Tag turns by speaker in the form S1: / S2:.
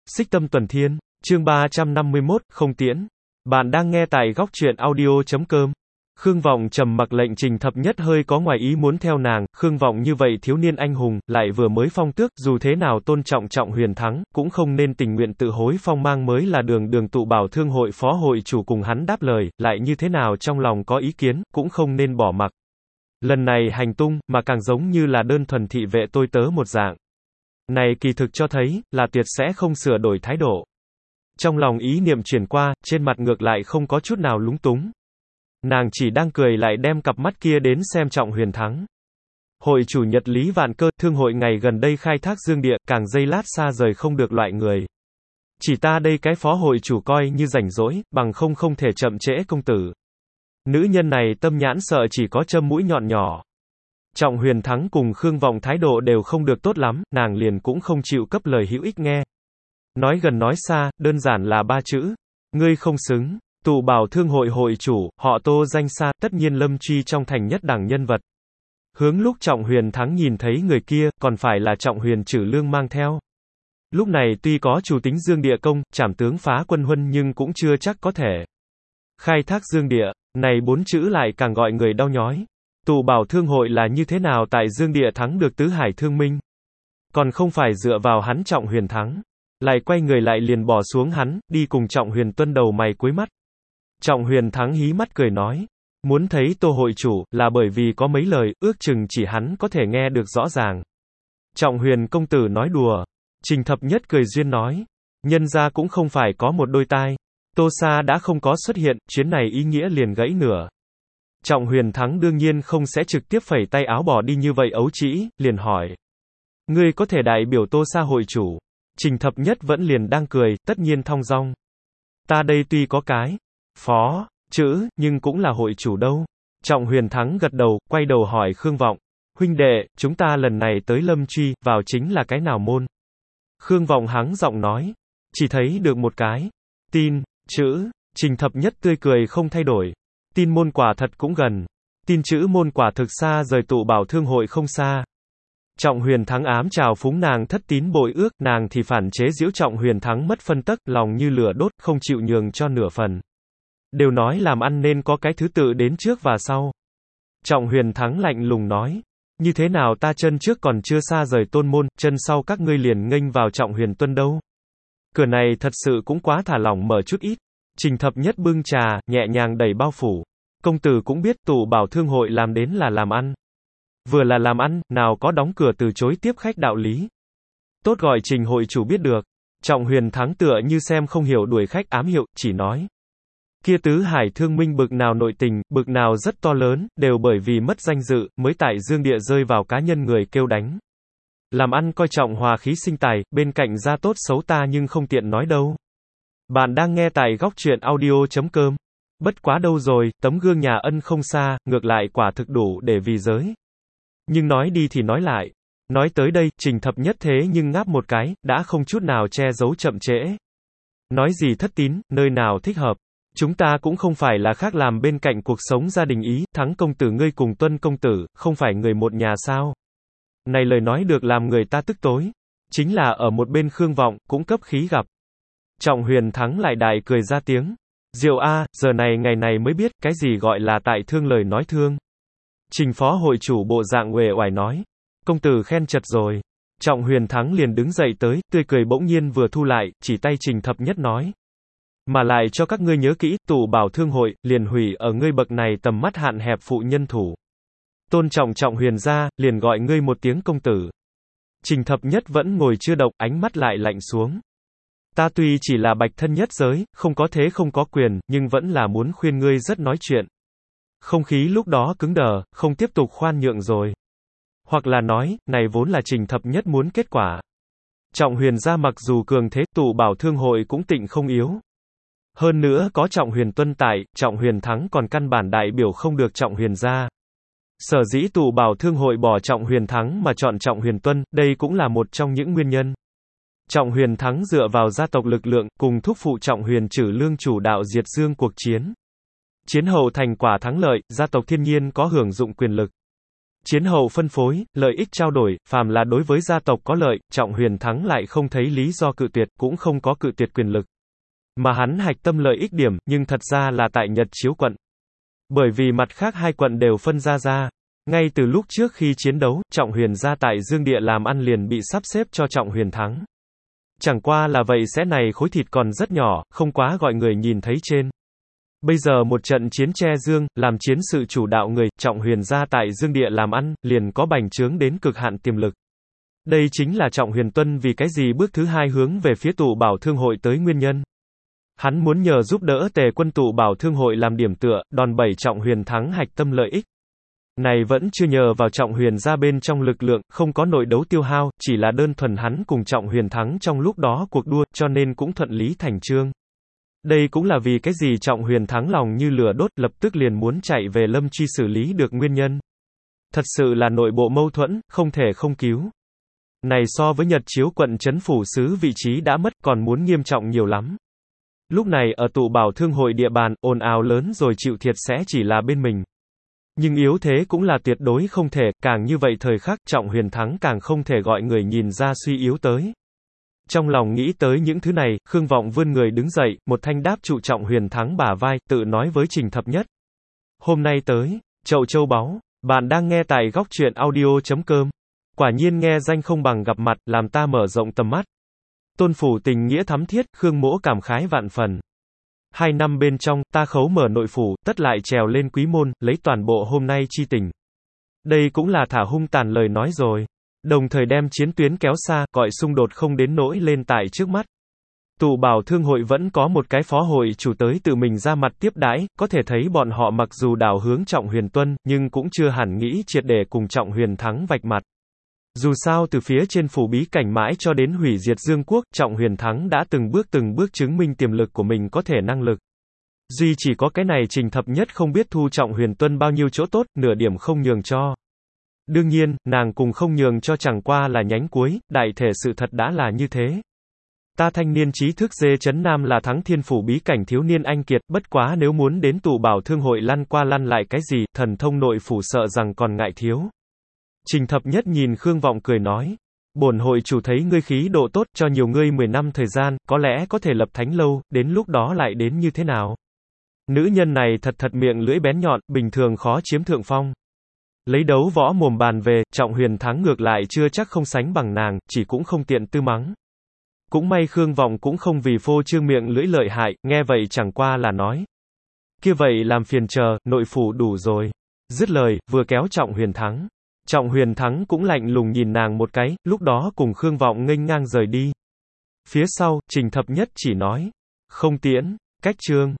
S1: Xích Tâm Tuần Thiên, chương 351, không tiễn. Bạn đang nghe tại góc truyện audio.com. Khương Vọng trầm mặc lệnh Trình Thập Nhất hơi có ngoài ý muốn theo nàng. Khương Vọng như vậy thiếu niên anh hùng, lại vừa mới phong tước, dù thế nào tôn trọng Trọng Huyền Thắng, cũng không nên tình nguyện tự hối phong mang mới là đường tụ bảo thương hội phó hội chủ cùng hắn đáp lời, lại như thế nào trong lòng có ý kiến, cũng không nên bỏ mặc. Lần này hành tung, mà càng giống như là đơn thuần thị vệ tôi tớ một dạng. Này kỳ thực cho thấy, là tuyệt sẽ không sửa đổi thái độ. Trong lòng ý niệm chuyển qua, trên mặt ngược lại không có chút nào lúng túng. Nàng chỉ đang cười lại đem cặp mắt kia đến xem Trọng Huyền Thắng. Hội chủ Nhật Lý Vạn Cơ, thương hội ngày gần đây khai thác dương địa, càng giây lát xa rời không được loại người. Chỉ ta đây cái phó hội chủ coi như rảnh rỗi, bằng không thể chậm trễ công tử. Nữ nhân này tâm nhãn sợ chỉ có châm mũi nhọn nhỏ. Trọng Huyền Thắng cùng Khương Vọng thái độ đều không được tốt lắm, nàng liền cũng không chịu cấp lời hữu ích nghe. Nói gần nói xa, đơn giản là ba chữ. Ngươi không xứng. Tụ bảo thương hội hội chủ, họ Tô danh xa, tất nhiên lâm truy trong thành nhất đẳng nhân vật. Hướng lúc Trọng Huyền Thắng nhìn thấy người kia, còn phải là Trọng Huyền Trử Lương mang theo. Lúc này tuy có chủ tính dương địa công, trảm tướng phá quân huân nhưng cũng chưa chắc có thể. Khai thác dương địa, này bốn chữ lại càng gọi người đau nhói. Tụ bảo thương hội là như thế nào tại dương địa thắng được tứ hải thương minh? Còn không phải dựa vào hắn Trọng Huyền Thắng. Lại quay người lại liền bỏ xuống hắn, đi cùng Trọng Huyền Tuân đầu mày cuối mắt. Trọng Huyền Thắng hí mắt cười nói. Muốn thấy Tô hội chủ, là bởi vì có mấy lời, ước chừng chỉ hắn có thể nghe được rõ ràng. Trọng Huyền công tử nói đùa. Trình Thập Nhất cười duyên nói. Nhân ra cũng không phải có một đôi tai. Tô Sa đã không có xuất hiện, chuyến này ý nghĩa liền gãy nửa. Trọng Huyền Thắng đương nhiên không sẽ trực tiếp phẩy tay áo bỏ đi như vậy ấu trĩ, liền hỏi. Ngươi có thể đại biểu Tô Sa hội chủ. Trình Thập Nhất vẫn liền đang cười, tất nhiên thong dong. Ta đây tuy có cái phó chữ, nhưng cũng là hội chủ đâu. Trọng Huyền Thắng gật đầu, quay đầu hỏi Khương Vọng. Huynh đệ, chúng ta lần này tới Lâm Truy, vào chính là cái nào môn? Khương Vọng hắng giọng nói. Chỉ thấy được một cái tin chữ. Trình Thập Nhất tươi cười không thay đổi. Tin môn quả thật cũng gần. Tin chữ môn quả thực xa rời tụ bảo thương hội không xa. Trọng Huyền Thắng ám chào phúng nàng thất tín bội ước, nàng thì phản chế giễu Trọng Huyền Thắng mất phân tấc, lòng như lửa đốt, không chịu nhường cho nửa phần. Đều nói làm ăn nên có cái thứ tự đến trước và sau. Trọng Huyền Thắng lạnh lùng nói. Như thế nào ta chân trước còn chưa xa rời tôn môn, chân sau các ngươi liền nghênh vào Trọng Huyền Tuân đâu. Cửa này thật sự cũng quá thả lỏng mở chút ít. Trình Thập Nhất bưng trà, nhẹ nhàng đẩy bao phủ. Công tử cũng biết tụ bảo thương hội làm đến là làm ăn. Vừa là làm ăn, nào có đóng cửa từ chối tiếp khách đạo lý. Tốt gọi Trình hội chủ biết được. Trọng Huyền Thắng tựa như xem không hiểu đuổi khách ám hiệu, chỉ nói. Kia tứ hải thương minh bực nào nội tình, bực nào rất to lớn, đều bởi vì mất danh dự, mới tại dương địa rơi vào cá nhân người kêu đánh. Làm ăn coi trọng hòa khí sinh tài, bên cạnh ra tốt xấu ta nhưng không tiện nói đâu. Bạn đang nghe tại góc truyện audio.com. Bất quá đâu rồi, tấm gương nhà ân không xa, ngược lại quả thực đủ để vì giới. Nhưng nói đi thì nói lại. Nói tới đây, Trình Thập Nhất thế nhưng ngáp một cái, đã không chút nào che giấu chậm trễ. Nói gì thất tín, nơi nào thích hợp. Chúng ta cũng không phải là khác làm bên cạnh cuộc sống gia đình ý, Thắng công tử ngươi cùng Tuân công tử, không phải người một nhà sao. Này lời nói được làm người ta tức tối. Chính là ở một bên Khương Vọng, cũng cấp khí gặp. Trọng Huyền Thắng lại đại cười ra tiếng. Diệu a, giờ này ngày này mới biết, cái gì gọi là tại thương lời nói thương. Trình phó hội chủ bộ dạng uể oải nói. Công tử khen chật rồi. Trọng Huyền Thắng liền đứng dậy tới, tươi cười bỗng nhiên vừa thu lại, chỉ tay Trình Thập Nhất nói. Mà lại cho các ngươi nhớ kỹ, tụ bảo thương hội, liền hủy ở ngươi bậc này tầm mắt hạn hẹp phụ nhân thủ. Tôn trọng Trọng Huyền ra, liền gọi ngươi một tiếng công tử. Trình Thập Nhất vẫn ngồi chưa động, ánh mắt lại lạnh xuống. Ta tuy chỉ là bạch thân nhất giới, không có thế không có quyền, nhưng vẫn là muốn khuyên ngươi rất nói chuyện. Không khí lúc đó cứng đờ, không tiếp tục khoan nhượng rồi. Hoặc là nói, này vốn là Trình Thập Nhất muốn kết quả. Trọng Huyền gia mặc dù cường thế, tụ bảo thương hội cũng tịnh không yếu. Hơn nữa có Trọng Huyền Tuân tại, Trọng Huyền Thắng còn căn bản đại biểu không được Trọng Huyền gia. Sở dĩ tụ bảo thương hội bỏ Trọng Huyền Thắng mà chọn Trọng Huyền Tuân, đây cũng là một trong những nguyên nhân. Trọng Huyền Thắng dựa vào gia tộc lực lượng, cùng thúc phụ Trọng Huyền Trử Lương chủ đạo diệt dương cuộc chiến. Chiến hậu thành quả thắng lợi, gia tộc thiên nhiên có hưởng dụng quyền lực. Chiến hậu phân phối, lợi ích trao đổi, phàm là đối với gia tộc có lợi, Trọng Huyền Thắng lại không thấy lý do cự tuyệt, cũng không có cự tuyệt quyền lực. Mà hắn hạch tâm lợi ích điểm, nhưng thật ra là tại Nhật Chiếu quận. Bởi vì mặt khác hai quận đều phân ra. Ngay từ lúc trước khi chiến đấu, Trọng Huyền gia tại Dương Địa làm ăn liền bị sắp xếp cho Trọng Huyền Thắng. Chẳng qua là vậy sẽ này khối thịt còn rất nhỏ, không quá gọi người nhìn thấy trên. Bây giờ một trận chiến che Dương, làm chiến sự chủ đạo người, Trọng Huyền gia tại Dương Địa làm ăn, liền có bành trướng đến cực hạn tiềm lực. Đây chính là Trọng Huyền Tuân vì cái gì bước thứ hai hướng về phía tụ bảo thương hội tới nguyên nhân. Hắn muốn nhờ giúp đỡ Tề quân tụ bảo thương hội làm điểm tựa, đòn bẩy Trọng Huyền Thắng hạch tâm lợi ích. Này vẫn chưa nhờ vào Trọng Huyền gia bên trong lực lượng, không có nội đấu tiêu hao, chỉ là đơn thuần hắn cùng Trọng Huyền Thắng trong lúc đó cuộc đua, cho nên cũng thuận lý thành chương. Đây cũng là vì cái gì Trọng Huyền Thắng lòng như lửa đốt, lập tức liền muốn chạy về Lâm Truy xử lý được nguyên nhân. Thật sự là nội bộ mâu thuẫn, không thể không cứu. Này so với Nhật Chiếu quận trấn phủ sứ vị trí đã mất, còn muốn nghiêm trọng nhiều lắm. Lúc này ở tụ bảo thương hội địa bàn, ồn ào lớn rồi chịu thiệt sẽ chỉ là bên mình. Nhưng yếu thế cũng là tuyệt đối không thể, càng như vậy thời khắc, Trọng Huyền Thắng càng không thể gọi người nhìn ra suy yếu tới. Trong lòng nghĩ tới những thứ này, Khương Vọng vươn người đứng dậy, một thanh đáp trụ Trọng Huyền Thắng bả vai, tự nói với Trình Thập Nhất. Hôm nay tới, chậu châu báu, bạn đang nghe tại góc truyện audio.com. Quả nhiên nghe danh không bằng gặp mặt, làm ta mở rộng tầm mắt. Tôn phủ tình nghĩa thắm thiết, Khương Mỗ cảm khái vạn phần. 2 năm bên trong, ta khấu mở nội phủ, tất lại trèo lên quý môn, lấy toàn bộ hôm nay chi tình. Đây cũng là thả hung tàn lời nói rồi. Đồng thời đem chiến tuyến kéo xa, gọi xung đột không đến nỗi lên tại trước mắt. Tụ bảo thương hội vẫn có một cái phó hội chủ tới tự mình ra mặt tiếp đãi, có thể thấy bọn họ mặc dù đảo hướng Trọng Huyền Tuân, nhưng cũng chưa hẳn nghĩ triệt để cùng Trọng Huyền Thắng vạch mặt. Dù sao từ phía trên phủ bí cảnh mãi cho đến hủy diệt Dương quốc, Trọng Huyền Thắng đã từng bước chứng minh tiềm lực của mình có thể năng lực. Duy chỉ có cái này Trình Thập Nhất không biết thu Trọng Huyền Tuân bao nhiêu chỗ tốt, nửa điểm không nhường cho. Đương nhiên, nàng cùng không nhường cho chẳng qua là nhánh cuối, đại thể sự thật đã là như thế. Ta thanh niên trí thức dê Trấn Nam là thắng thiên phủ bí cảnh thiếu niên anh kiệt, bất quá nếu muốn đến tụ bảo thương hội lăn qua lăn lại cái gì, thần thông nội phủ sợ rằng còn ngại thiếu. Trình Thập Nhất nhìn Khương Vọng cười nói. Bổn hội chủ thấy ngươi khí độ tốt, cho nhiều ngươi 10 năm thời gian, có lẽ có thể lập thánh lâu, đến lúc đó lại đến như thế nào? Nữ nhân này thật miệng lưỡi bén nhọn, bình thường khó chiếm thượng phong. Lấy đấu võ mồm bàn về, Trọng Huyền Thắng ngược lại chưa chắc không sánh bằng nàng, chỉ cũng không tiện tư mắng. Cũng may Khương Vọng cũng không vì phô trương miệng lưỡi lợi hại, nghe vậy chẳng qua là nói. Kia vậy làm phiền chờ, nội phủ đủ rồi. Dứt lời, vừa kéo Trọng Huyền Thắng. Trọng Huyền Thắng cũng lạnh lùng nhìn nàng một cái, lúc đó cùng Khương Vọng nghênh ngang rời đi. Phía sau, Trình Thập Nhất chỉ nói. Không tiễn, cách chương.